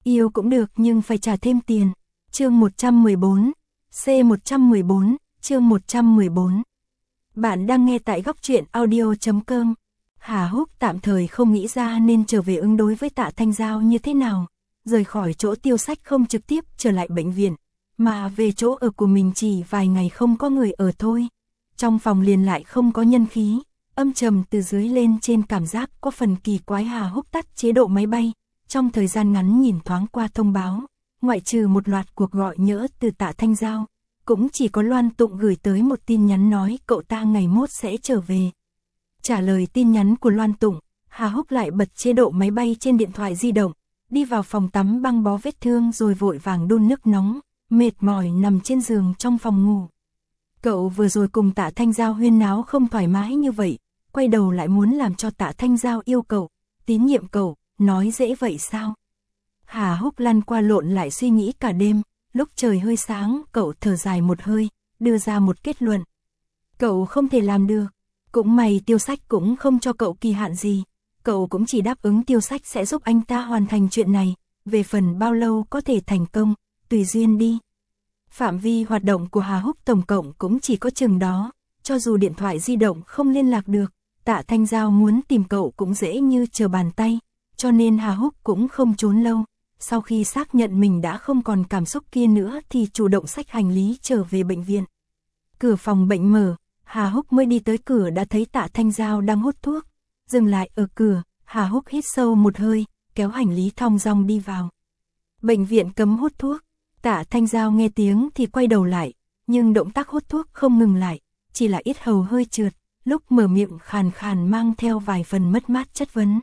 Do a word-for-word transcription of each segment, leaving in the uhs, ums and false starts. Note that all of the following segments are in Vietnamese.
Yêu cũng được nhưng phải trả thêm tiền. Chương một trăm mười bốn, C một trăm mười bốn, chương một trăm mười bốn. Bạn đang nghe tại góc truyện audio chấm com. Hà Húc tạm thời không nghĩ ra nên trở về ứng đối với Tạ Thanh Giao như thế nào. Rời khỏi chỗ tiêu sách không trực tiếp trở lại bệnh viện, mà về chỗ ở của mình chỉ vài ngày không có người ở thôi. Trong phòng liền lại không có nhân khí, âm trầm từ dưới lên trên cảm giác có phần kỳ quái. Hà Húc tắt chế độ máy bay, trong thời gian ngắn nhìn thoáng qua thông báo, ngoại trừ một loạt cuộc gọi nhỡ từ Tạ Thanh Giao, cũng chỉ có Loan Tụng gửi tới một tin nhắn nói cậu ta ngày mốt sẽ trở về. Trả lời tin nhắn của Loan Tụng, Hà Húc lại bật chế độ máy bay trên điện thoại di động, đi vào phòng tắm băng bó vết thương rồi vội vàng đun nước nóng, mệt mỏi nằm trên giường trong phòng ngủ. Cậu vừa rồi cùng Tạ Thanh Giao huyên náo không thoải mái như vậy, quay đầu lại muốn làm cho Tạ Thanh Giao yêu cậu, tín nhiệm cậu, nói dễ vậy sao? Hà Húc lăn qua lộn lại suy nghĩ cả đêm, lúc trời hơi sáng cậu thở dài một hơi, đưa ra một kết luận. Cậu không thể làm được, cũng may tiêu sách cũng không cho cậu kỳ hạn gì, cậu cũng chỉ đáp ứng tiêu sách sẽ giúp anh ta hoàn thành chuyện này, về phần bao lâu có thể thành công, tùy duyên đi. Phạm vi hoạt động của Hà Húc tổng cộng cũng chỉ có chừng đó, cho dù điện thoại di động không liên lạc được, Tạ Thanh Giao muốn tìm cậu cũng dễ như trở bàn tay, cho nên Hà Húc cũng không trốn lâu. Sau khi xác nhận mình đã không còn cảm xúc kia nữa thì chủ động xách hành lý trở về bệnh viện. Cửa phòng bệnh mở, Hà Húc mới đi tới cửa đã thấy Tạ Thanh Giao đang hút thuốc. Dừng lại ở cửa, Hà Húc hít sâu một hơi, kéo hành lý thong dong đi vào. Bệnh viện cấm hút thuốc. Tạ Thanh Giao nghe tiếng thì quay đầu lại, nhưng động tác hút thuốc không ngừng lại, chỉ là yết hầu hơi trượt, lúc mở miệng khàn khàn mang theo vài phần mất mát chất vấn.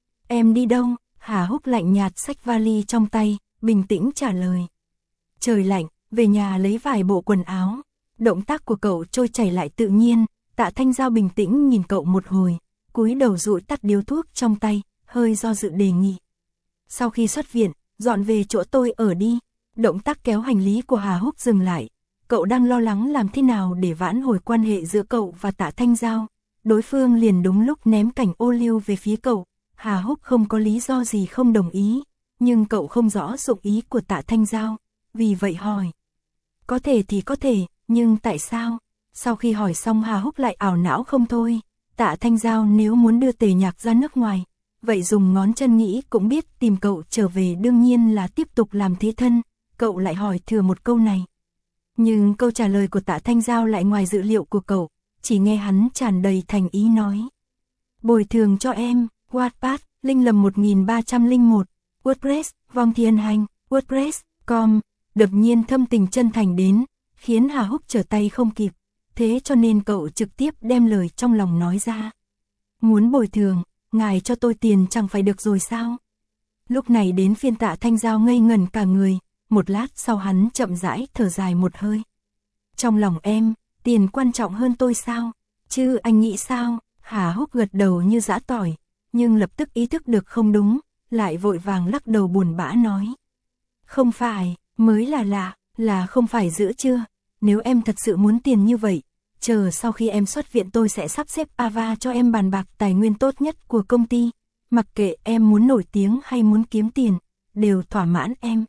Em đi đâu? Hà Húc lạnh nhạt xách vali trong tay, bình tĩnh trả lời. Trời lạnh, về nhà lấy vài bộ quần áo. Động tác của cậu trôi chảy lại tự nhiên, Tạ Thanh Giao bình tĩnh nhìn cậu một hồi, cúi đầu dụi tắt điếu thuốc trong tay, hơi do dự đề nghị. Sau khi xuất viện, dọn về chỗ tôi ở đi. Động tác kéo hành lý của Hà Húc dừng lại, cậu đang lo lắng làm thế nào để vãn hồi quan hệ giữa cậu và Tạ Thanh Giao. Đối phương liền đúng lúc ném cảnh ô liu về phía cậu. Hà Húc không có lý do gì không đồng ý, nhưng cậu không rõ dụng ý của Tạ Thanh Giao, vì vậy hỏi. Có thể thì có thể, nhưng tại sao? Sau khi hỏi xong Hà Húc lại ảo não không thôi. Tạ Thanh Giao nếu muốn đưa Tề Nhạc ra nước ngoài, vậy dùng ngón chân nghĩ cũng biết tìm cậu trở về đương nhiên là tiếp tục làm thế thân. Cậu lại hỏi thừa một câu này. Nhưng câu trả lời của Tạ Thanh Giao lại ngoài dự liệu của cậu, chỉ nghe hắn tràn đầy thành ý nói. Bồi thường cho em. Wattpad, Linh Lầm một nghìn ba trăm lẻ một, WordPress, Vong Thiên Hành, WordPress, com, đột nhiên thâm tình chân thành đến, khiến Hà Húc trở tay không kịp, thế cho nên cậu trực tiếp đem lời trong lòng nói ra. Muốn bồi thường, ngài cho tôi tiền chẳng phải được rồi sao? Lúc này đến phiên Tạ Thanh Giao ngây ngẩn cả người, một lát sau hắn chậm rãi thở dài một hơi. Trong lòng em, tiền quan trọng hơn tôi sao? Chứ anh nghĩ sao? Hà Húc gật đầu như giã tỏi, nhưng lập tức ý thức được không đúng, lại vội vàng lắc đầu buồn bã nói. Không phải, mới là lạ, là không phải giữa chưa? Nếu em thật sự muốn tiền như vậy, chờ sau khi em xuất viện tôi sẽ sắp xếp Ava cho em bàn bạc tài nguyên tốt nhất của công ty. Mặc kệ em muốn nổi tiếng hay muốn kiếm tiền, đều thỏa mãn em.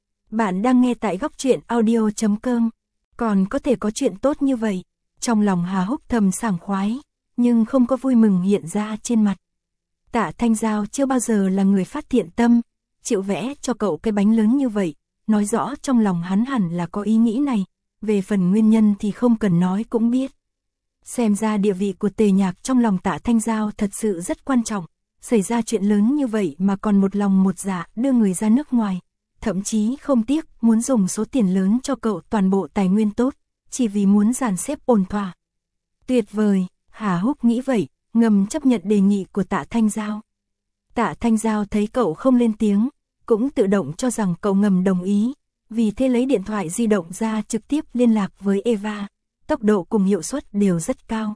Bạn đang nghe tại góc truyện audio chấm com. Còn có thể có chuyện tốt như vậy. Trong lòng Hà Húc thầm sảng khoái, nhưng không có vui mừng hiện ra trên mặt. Tạ Thanh Giao chưa bao giờ là người phát thiện tâm, chịu vẽ cho cậu cái bánh lớn như vậy, nói rõ trong lòng hắn hẳn là có ý nghĩ này, về phần nguyên nhân thì không cần nói cũng biết. Xem ra địa vị của Tề Nhạc trong lòng Tạ Thanh Giao thật sự rất quan trọng, xảy ra chuyện lớn như vậy mà còn một lòng một dạ đưa người ra nước ngoài, thậm chí không tiếc muốn dùng số tiền lớn cho cậu toàn bộ tài nguyên tốt, chỉ vì muốn dàn xếp ổn thỏa. Tuyệt vời, Hà Húc nghĩ vậy, ngầm chấp nhận đề nghị của Tạ Thanh Giao. Tạ Thanh Giao thấy cậu không lên tiếng, cũng tự động cho rằng cậu ngầm đồng ý, vì thế lấy điện thoại di động ra trực tiếp liên lạc với Eva, tốc độ cùng hiệu suất đều rất cao.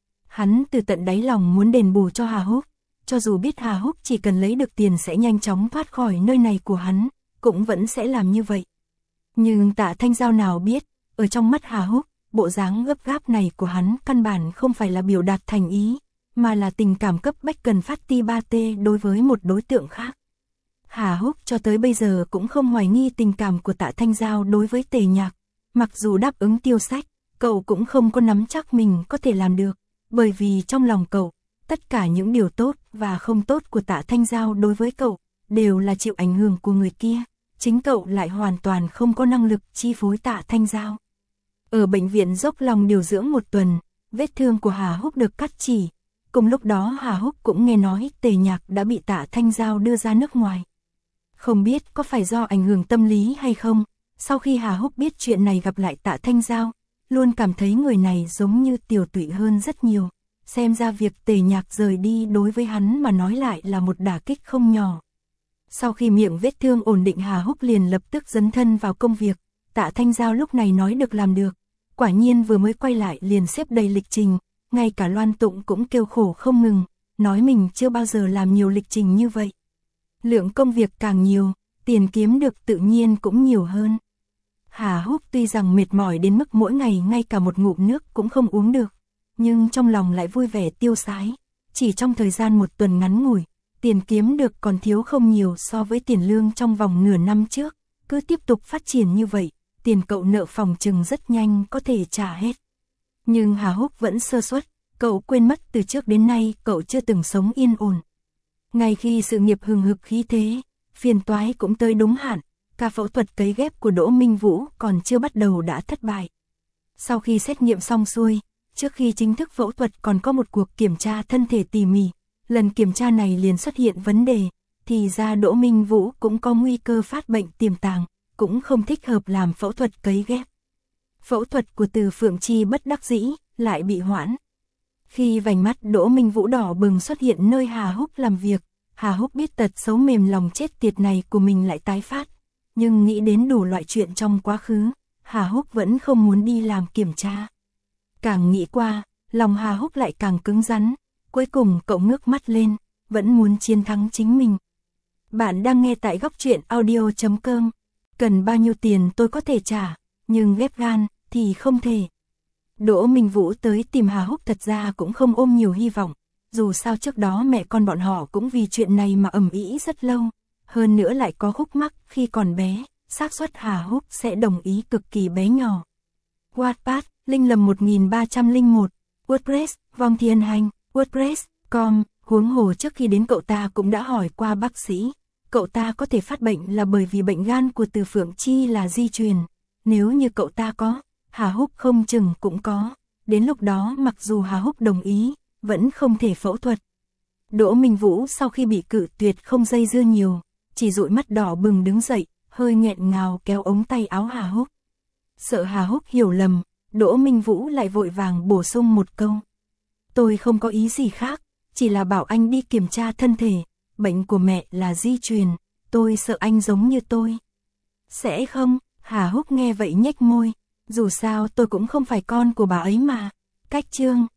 Hắn từ tận đáy lòng muốn đền bù cho Hà Húc, cho dù biết Hà Húc chỉ cần lấy được tiền sẽ nhanh chóng thoát khỏi nơi này của hắn, cũng vẫn sẽ làm như vậy. Nhưng Tạ Thanh Giao nào biết, ở trong mắt Hà Húc, bộ dáng gấp gáp này của hắn căn bản không phải là biểu đạt thành ý, mà là tình cảm cấp bách cần phát ti ba tê đối với một đối tượng khác. Hà Húc cho tới bây giờ cũng không hoài nghi tình cảm của Tạ Thanh Giao đối với Tề Nhạc. Mặc dù đáp ứng tiêu sách, cậu cũng không có nắm chắc mình có thể làm được, bởi vì trong lòng cậu, tất cả những điều tốt và không tốt của Tạ Thanh Giao đối với cậu, đều là chịu ảnh hưởng của người kia, chính cậu lại hoàn toàn không có năng lực chi phối Tạ Thanh Giao. Ở bệnh viện dốc lòng điều dưỡng một tuần, vết thương của Hà Húc được cắt chỉ, cùng lúc đó Hà Húc cũng nghe nói Tề Nhạc đã bị Tạ Thanh Giao đưa ra nước ngoài. Không biết có phải do ảnh hưởng tâm lý hay không, sau khi Hà Húc biết chuyện này gặp lại Tạ Thanh Giao, luôn cảm thấy người này giống như tiểu tụy hơn rất nhiều, xem ra việc Tề Nhạc rời đi đối với hắn mà nói lại là một đả kích không nhỏ. Sau khi miệng vết thương ổn định, Hà Húc liền lập tức dấn thân vào công việc. Tạ Thanh Giao lúc này nói được làm được, quả nhiên vừa mới quay lại liền xếp đầy lịch trình, ngay cả Loan Tụng cũng kêu khổ không ngừng, nói mình chưa bao giờ làm nhiều lịch trình như vậy. Lượng công việc càng nhiều, tiền kiếm được tự nhiên cũng nhiều hơn. Hà Húc tuy rằng mệt mỏi đến mức mỗi ngày ngay cả một ngụm nước cũng không uống được, nhưng trong lòng lại vui vẻ tiêu sái. Chỉ trong thời gian một tuần ngắn ngủi, tiền kiếm được còn thiếu không nhiều so với tiền lương trong vòng nửa năm trước. Cứ tiếp tục phát triển như vậy, tiền cậu nợ phòng chừng rất nhanh có thể trả hết. Nhưng Hà Húc vẫn sơ suất, cậu quên mất từ trước đến nay cậu chưa từng sống yên ổn. Ngay khi sự nghiệp hừng hực khí thế, phiền toái cũng tới đúng hạn, ca phẫu thuật cấy ghép của Đỗ Minh Vũ còn chưa bắt đầu đã thất bại. Sau khi xét nghiệm xong xuôi, trước khi chính thức phẫu thuật còn có một cuộc kiểm tra thân thể tỉ mỉ, lần kiểm tra này liền xuất hiện vấn đề, thì ra Đỗ Minh Vũ cũng có nguy cơ phát bệnh tiềm tàng, cũng không thích hợp làm phẫu thuật cấy ghép. Phẫu thuật của Từ Phượng Chi bất đắc dĩ, lại bị hoãn. Khi vành mắt Đỗ Minh Vũ đỏ bừng xuất hiện nơi Hà Húc làm việc, Hà Húc biết tật xấu mềm lòng chết tiệt này của mình lại tái phát, nhưng nghĩ đến đủ loại chuyện trong quá khứ, Hà Húc vẫn không muốn đi làm kiểm tra. Càng nghĩ qua, lòng Hà Húc lại càng cứng rắn, cuối cùng cậu ngước mắt lên, vẫn muốn chiến thắng chính mình. Bạn đang nghe tại góc truyện audio chấm com. Cần bao nhiêu tiền tôi có thể trả, nhưng ghép gan thì không thể. Đỗ Minh Vũ tới tìm Hà Húc thật ra cũng không ôm nhiều hy vọng, dù sao trước đó mẹ con bọn họ cũng vì chuyện này mà ầm ĩ rất lâu, hơn nữa lại có khúc mắc khi còn bé, xác suất Hà Húc sẽ đồng ý cực kỳ bé nhỏ. Wattpad, Linh Lầm một nghìn ba trăm lẻ một, WordPress, Vong Thiên Hành, WordPress chấm com, huống hồ trước khi đến cậu ta cũng đã hỏi qua bác sĩ. Cậu ta có thể phát bệnh là bởi vì bệnh gan của Từ Phượng Chi là di truyền. Nếu như cậu ta có, Hà Húc không chừng cũng có. Đến lúc đó mặc dù Hà Húc đồng ý, vẫn không thể phẫu thuật. Đỗ Minh Vũ sau khi bị cự tuyệt không dây dưa nhiều, chỉ dụi mắt đỏ bừng đứng dậy, hơi nghẹn ngào kéo ống tay áo Hà Húc. Sợ Hà Húc hiểu lầm, Đỗ Minh Vũ lại vội vàng bổ sung một câu. Tôi không có ý gì khác, chỉ là bảo anh đi kiểm tra thân thể. Bệnh của mẹ là di truyền, tôi sợ anh giống như tôi. Sẽ không, Hà Húc nghe vậy nhếch môi, dù sao tôi cũng không phải con của bà ấy mà. Cách chương